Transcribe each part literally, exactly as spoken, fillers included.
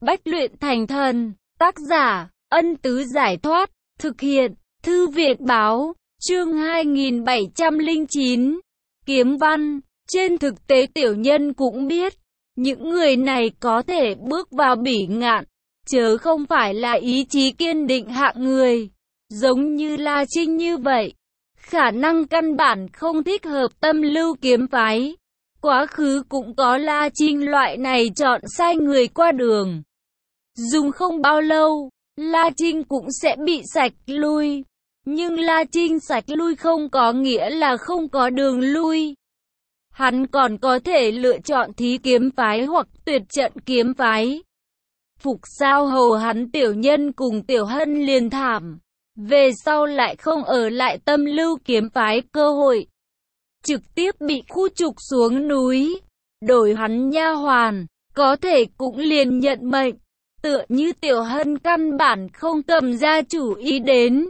Bách luyện thành thần, tác giả, Ân Tứ Giải Thoát, thực hiện, Thư viện Báo, chương hai nghìn bảy trăm lẻ chín, Kiếm Văn. Trên thực tế tiểu nhân cũng biết, những người này có thể bước vào bỉ ngạn, chớ không phải là ý chí kiên định hạng người, giống như La Trinh như vậy. Khả năng căn bản không thích hợp tâm lưu kiếm phái. Quá khứ cũng có La Trinh loại này chọn sai người qua đường. Dùng không bao lâu, La Trinh cũng sẽ bị sạch lui. Nhưng La Trinh sạch lui không có nghĩa là không có đường lui. Hắn còn có thể lựa chọn thí kiếm phái hoặc tuyệt trận kiếm phái. Phục sao hầu hắn tiểu nhân cùng tiểu hân liền thảm. Về sau lại không ở lại tâm lưu kiếm phái cơ hội. Trực tiếp bị khu trục xuống núi. Đổi hắn nha hoàn, có thể cũng liền nhận mệnh. Tựa như tiểu hân căn bản không cầm ra chủ ý đến.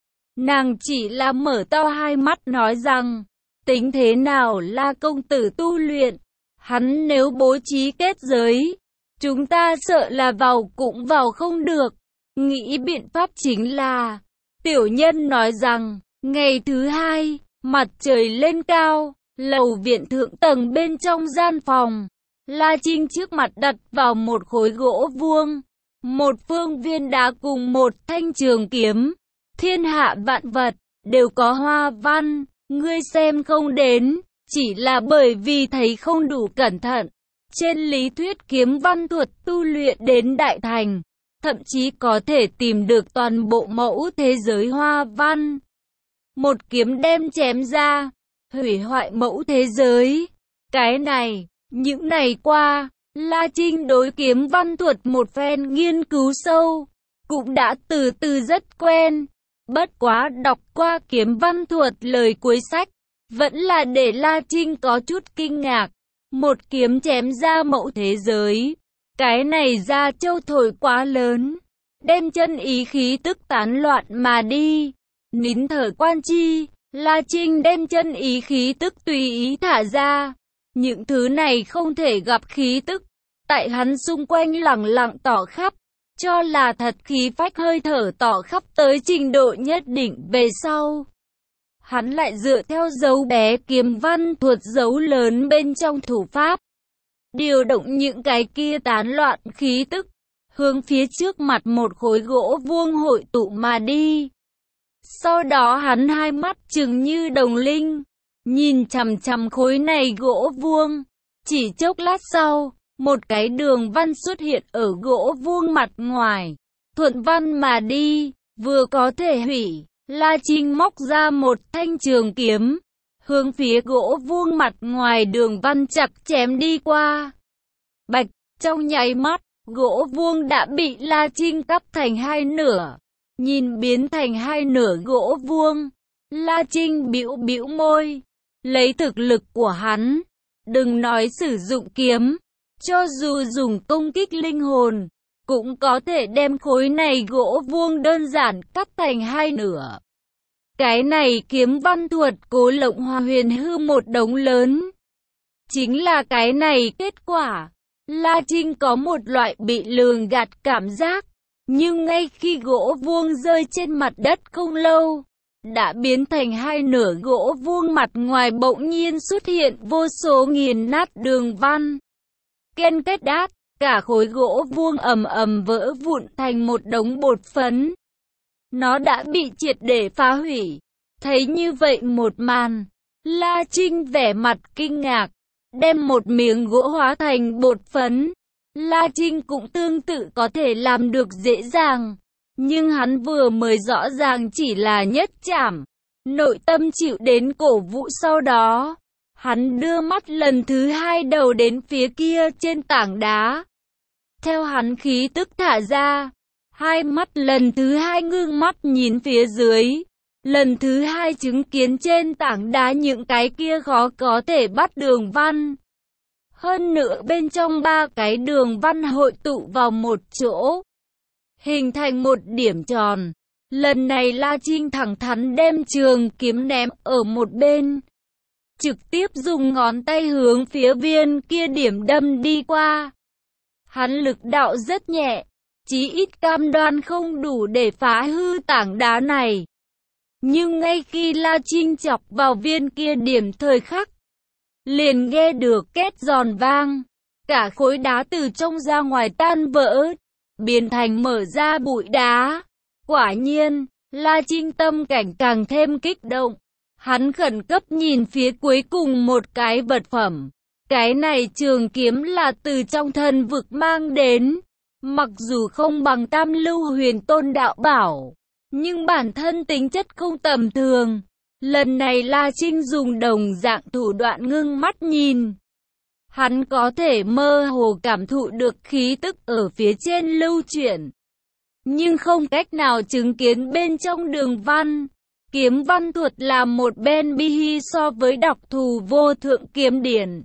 Nàng chỉ là mở to hai mắt nói rằng, tính thế nào La công tử tu luyện, hắn nếu bố trí kết giới, chúng ta sợ là vào cũng vào không được. Nghĩ biện pháp chính là, tiểu nhân nói rằng, ngày thứ hai, mặt trời lên cao, lầu viện thượng tầng bên trong gian phòng, La Trinh trước mặt đặt vào một khối gỗ vuông, một phương viên đá cùng một thanh trường kiếm. Thiên hạ vạn vật, đều có hoa văn, ngươi xem không đến, chỉ là bởi vì thấy không đủ cẩn thận. Trên lý thuyết kiếm văn thuật tu luyện đến đại thành, thậm chí có thể tìm được toàn bộ mẫu thế giới hoa văn. Một kiếm đem chém ra, hủy hoại mẫu thế giới. Cái này, những ngày qua, La Trinh đối kiếm văn thuật một phen nghiên cứu sâu, cũng đã từ từ rất quen. Bất quá đọc qua kiếm văn thuật lời cuối sách, vẫn là để La Trinh có chút kinh ngạc. Một kiếm chém ra mẫu thế giới, cái này ra châu thổi quá lớn, đem chân ý khí tức tán loạn mà đi. Nín thở quan chi, La Trinh đem chân ý khí tức tùy ý thả ra. Những thứ này không thể gặp khí tức, tại hắn xung quanh lẳng lặng tỏ khắp. Cho là thật khí phách hơi thở tỏ khắp tới trình độ nhất định về sau. Hắn lại dựa theo dấu bé kiếm văn thuật dấu lớn bên trong thủ pháp. Điều động những cái kia tán loạn khí tức, hướng phía trước mặt một khối gỗ vuông hội tụ mà đi. Sau đó hắn hai mắt trừng như đồng linh, nhìn chằm chằm khối này gỗ vuông. Chỉ chốc lát sau, một cái đường văn xuất hiện ở gỗ vuông mặt ngoài, thuận văn mà đi, vừa có thể hủy. La Trinh móc ra một thanh trường kiếm, hướng phía gỗ vuông mặt ngoài đường văn chặt chém đi qua. Bạch, trong nháy mắt, gỗ vuông đã bị La Trinh cắt thành hai nửa. Nhìn biến thành hai nửa gỗ vuông, La Trinh bĩu bĩu môi, lấy thực lực của hắn, đừng nói sử dụng kiếm. Cho dù dùng công kích linh hồn, cũng có thể đem khối này gỗ vuông đơn giản cắt thành hai nửa. Cái này kiếm văn thuật Cố Lộng Hoa huyền hư một đống lớn. Chính là cái này kết quả. La Trinh có một loại bị lường gạt cảm giác. Nhưng ngay khi gỗ vuông rơi trên mặt đất không lâu, đã biến thành hai nửa gỗ vuông mặt ngoài bỗng nhiên xuất hiện vô số nghiền nát đường văn. Ken kết đát, cả khối gỗ vuông ầm ầm vỡ vụn thành một đống bột phấn. Nó đã bị triệt để phá hủy. Thấy như vậy một màn, La Trinh vẻ mặt kinh ngạc, đem một miếng gỗ hóa thành bột phấn. La Trinh cũng tương tự có thể làm được dễ dàng, nhưng hắn vừa mới rõ ràng chỉ là nhất chảm, nội tâm chịu đến cổ vũ. Sau đó hắn đưa mắt lần thứ hai đầu đến phía kia trên tảng đá. Theo hắn khí tức thả ra, hai mắt lần thứ hai ngưng mắt nhìn phía dưới. Lần thứ hai chứng kiến trên tảng đá những cái kia khó có thể bắt đường văn. Hơn nữa bên trong ba cái đường văn hội tụ vào một chỗ, hình thành một điểm tròn. Lần này La Trinh thẳng thắn đem trường kiếm ném ở một bên, trực tiếp dùng ngón tay hướng phía viên kia điểm đâm đi qua. Hắn lực đạo rất nhẹ, chí ít cam đoan không đủ để phá hư tảng đá này. Nhưng ngay khi La Trinh chọc vào viên kia điểm thời khắc, liền nghe được két giòn vang, cả khối đá từ trong ra ngoài tan vỡ, biến thành mở ra bụi đá. Quả nhiên, La Trinh tâm cảnh càng thêm kích động. Hắn khẩn cấp nhìn phía cuối cùng một cái vật phẩm. Cái này trường kiếm là từ trong thần vực mang đến. Mặc dù không bằng Tam Lưu Huyền Tôn đạo bảo, nhưng bản thân tính chất không tầm thường. Lần này La Trinh dùng đồng dạng thủ đoạn ngưng mắt nhìn. Hắn có thể mơ hồ cảm thụ được khí tức ở phía trên lưu chuyển, nhưng không cách nào chứng kiến bên trong đường văn. Kiếm văn thuật là một bên bi hi so với đọc thù vô thượng kiếm điển.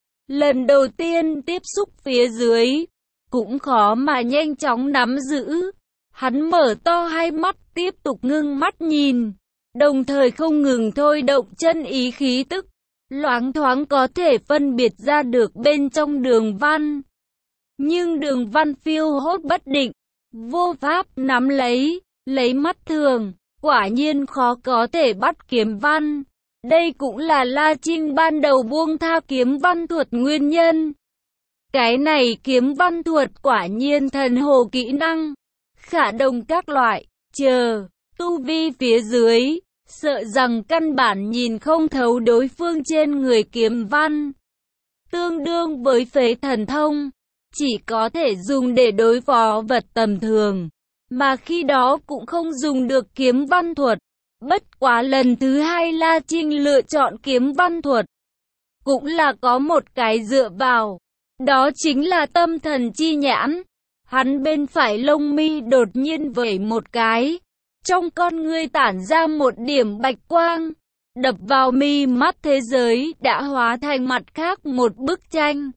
Lần đầu tiên tiếp xúc phía dưới, cũng khó mà nhanh chóng nắm giữ. Hắn mở to hai mắt tiếp tục ngưng mắt nhìn, đồng thời không ngừng thôi động chân ý khí tức, loáng thoáng có thể phân biệt ra được bên trong đường văn. Nhưng đường văn phiêu hốt bất định, vô pháp nắm lấy, lấy mắt thường, quả nhiên khó có thể bắt kiếm văn. Đây cũng là La Trinh ban đầu buông tha kiếm văn thuật nguyên nhân. Cái này kiếm văn thuật quả nhiên thần hồ kỹ năng, khả đồng các loại, chờ, tu vi phía dưới, sợ rằng căn bản nhìn không thấu đối phương trên người kiếm văn. Tương đương với phế thần thông, chỉ có thể dùng để đối phó vật tầm thường, mà khi đó cũng không dùng được kiếm văn thuật. Bất quá lần thứ hai La Trinh lựa chọn kiếm văn thuật, cũng là có một cái dựa vào, đó chính là tâm thần chi nhãn. Hắn bên phải lông mi đột nhiên vẩy một cái, trong con ngươi tản ra một điểm bạch quang, đập vào mi mắt thế giới đã hóa thành mặt khác một bức tranh.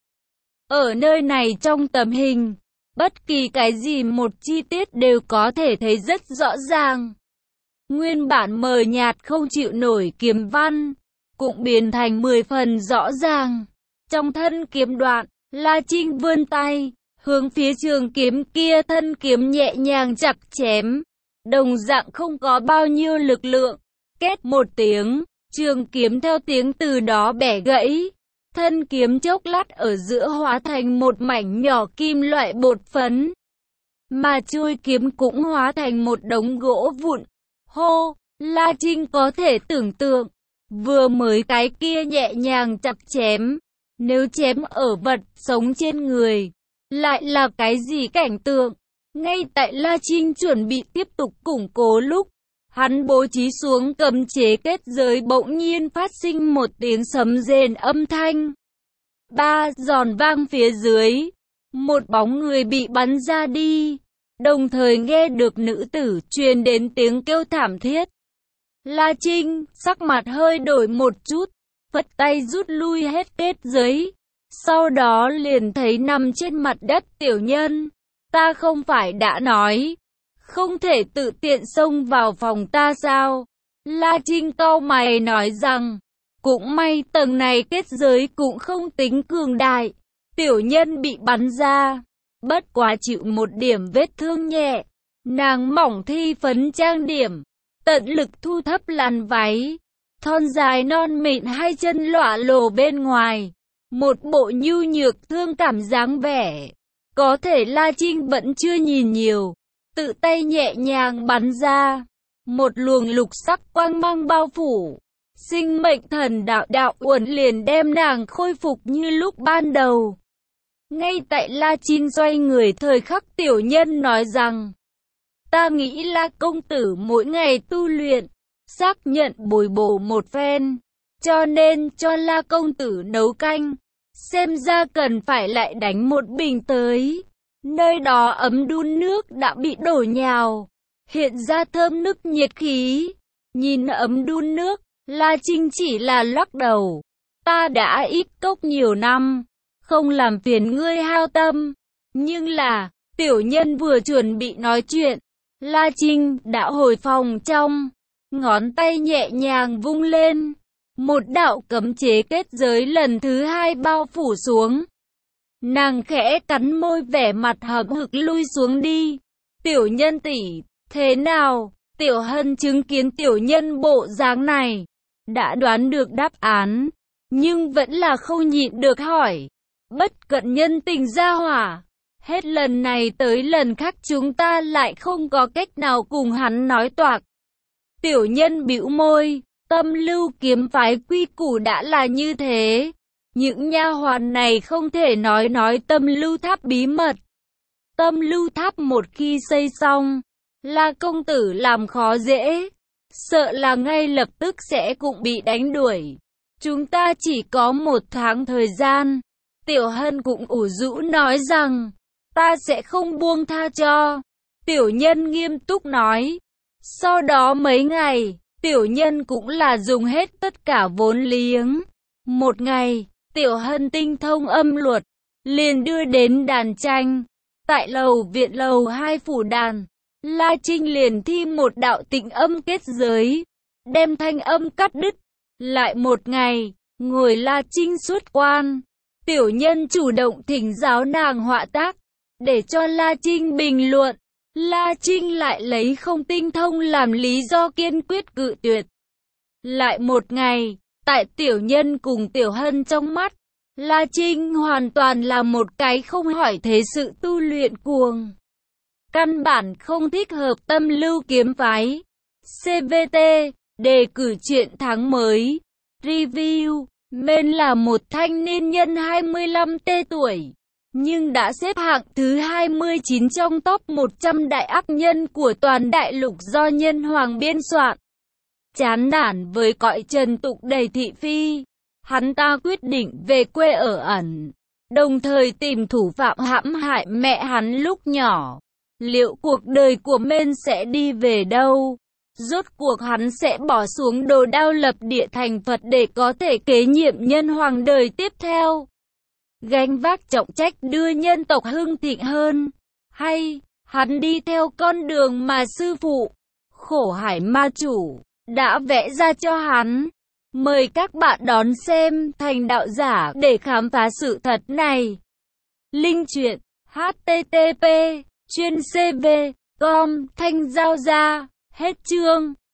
Ở nơi này trong tấm hình, bất kỳ cái gì một chi tiết đều có thể thấy rất rõ ràng. Nguyên bản mờ nhạt không chịu nổi kiếm văn, cũng biến thành mười phần rõ ràng. Trong thân kiếm đoạn, La Trinh vươn tay, hướng phía trường kiếm kia thân kiếm nhẹ nhàng chặt chém. Đồng dạng không có bao nhiêu lực lượng. Két một tiếng, trường kiếm theo tiếng từ đó bẻ gãy. Thân kiếm chốc lát ở giữa hóa thành một mảnh nhỏ kim loại bột phấn. Mà chuôi kiếm cũng hóa thành một đống gỗ vụn. Hô, La Trinh có thể tưởng tượng, vừa mới cái kia nhẹ nhàng chặt chém, nếu chém ở vật sống trên người, lại là cái gì cảnh tượng? Ngay tại La Trinh chuẩn bị tiếp tục củng cố lúc, hắn bố trí xuống cấm chế kết giới bỗng nhiên phát sinh một tiếng sấm rền âm thanh. Ba giòn vang phía dưới, một bóng người bị bắn ra đi, đồng thời nghe được nữ tử truyền đến tiếng kêu thảm thiết. La Trinh sắc mặt hơi đổi một chút, phất tay rút lui hết kết giới, sau đó liền thấy nằm trên mặt đất tiểu nhân. Ta không phải đã nói, không thể tự tiện xông vào phòng ta sao? La Trinh cau mày nói rằng, cũng may tầng này kết giới cũng không tính cường đại. Tiểu nhân bị bắn ra, bất quá chịu một điểm vết thương nhẹ. Nàng mỏng thi phấn trang điểm, tận lực thu thấp làn váy, thon dài non mịn hai chân lọa lồ bên ngoài, một bộ nhu nhược thương cảm dáng vẻ. Có thể La Trinh vẫn chưa nhìn nhiều, tự tay nhẹ nhàng bắn ra, một luồng lục sắc quang mang bao phủ, sinh mệnh thần đạo đạo uẩn liền đem nàng khôi phục như lúc ban đầu. Ngay tại La Trinh xoay người thời khắc tiểu nhân nói rằng, ta nghĩ La công tử mỗi ngày tu luyện, xác nhận bồi bổ một phen, cho nên cho La công tử nấu canh. Xem ra cần phải lại đánh một bình tới. Nơi đó ấm đun nước đã bị đổ nhào, hiện ra thơm nức nhiệt khí. Nhìn ấm đun nước, La Trinh chỉ là lắc đầu. Ta đã ít cốc nhiều năm, không làm phiền ngươi hao tâm. Nhưng là, tiểu nhân vừa chuẩn bị nói chuyện, La Trinh đã hồi phòng trong, ngón tay nhẹ nhàng vung lên. Một đạo cấm chế kết giới lần thứ hai bao phủ xuống. Nàng khẽ cắn môi, vẻ mặt hậm hực lui xuống đi. Tiểu Nhân tỷ, thế nào? Tiểu Hân chứng kiến Tiểu Nhân bộ dáng này, đã đoán được đáp án, nhưng vẫn là không nhịn được hỏi. Bất cận nhân tình gia hỏa, hết lần này tới lần khác chúng ta lại không có cách nào cùng hắn nói toạc. Tiểu Nhân bĩu môi, Tâm Lưu kiếm phái quy củ đã là như thế, những nha hoàn này không thể nói nói Tâm Lưu tháp bí mật. Tâm Lưu tháp một khi xây xong, La công tử làm khó dễ, sợ là ngay lập tức sẽ cũng bị đánh đuổi. Chúng ta chỉ có một tháng thời gian. Tiểu Hân cũng ủ rũ nói rằng, ta sẽ không buông tha cho. Tiểu Nhân nghiêm túc nói. Sau đó mấy ngày, Tiểu Nhân cũng là dùng hết tất cả vốn liếng. Một ngày, Tiểu Hân tinh thông âm luật, liền đưa đến đàn tranh. Tại lầu viện lầu hai phủ đàn, La Trinh liền thi một đạo tịnh âm kết giới, đem thanh âm cắt đứt. Lại một ngày, ngồi La Trinh xuất quan, Tiểu Nhân chủ động thỉnh giáo nàng họa tác, để cho La Trinh bình luận. La Trinh lại lấy không tinh thông làm lý do kiên quyết cự tuyệt. Lại một ngày, tại Tiểu Nhân cùng Tiểu Hân trong mắt, La Trinh hoàn toàn là một cái không hỏi thế sự tu luyện cuồng. Căn bản không thích hợp Tâm Lưu kiếm phái. xê vê tê, đề cử truyện tháng mới. Review, Men là một thanh niên nhân hai mươi lăm T tuổi, nhưng đã xếp hạng thứ hai mươi chín trong top một trăm đại ác nhân của toàn đại lục do Nhân Hoàng biên soạn. Chán nản với cõi trần tục đầy thị phi, hắn ta quyết định về quê ở ẩn, đồng thời tìm thủ phạm hãm hại mẹ hắn lúc nhỏ. Liệu cuộc đời của Men sẽ đi về đâu? Rốt cuộc hắn sẽ bỏ xuống đồ đao lập địa thành Phật để có thể kế nhiệm Nhân Hoàng đời tiếp theo, gánh vác trọng trách đưa nhân tộc hưng thịnh hơn, hay hắn đi theo con đường mà sư phụ, Khổ Hải Ma Chủ, đã vẽ ra cho hắn? Mời các bạn đón xem Thành Đạo Giả để khám phá sự thật này. Link truyện H T T P chuyên C V com Thanh Giao Gia. Hết chương.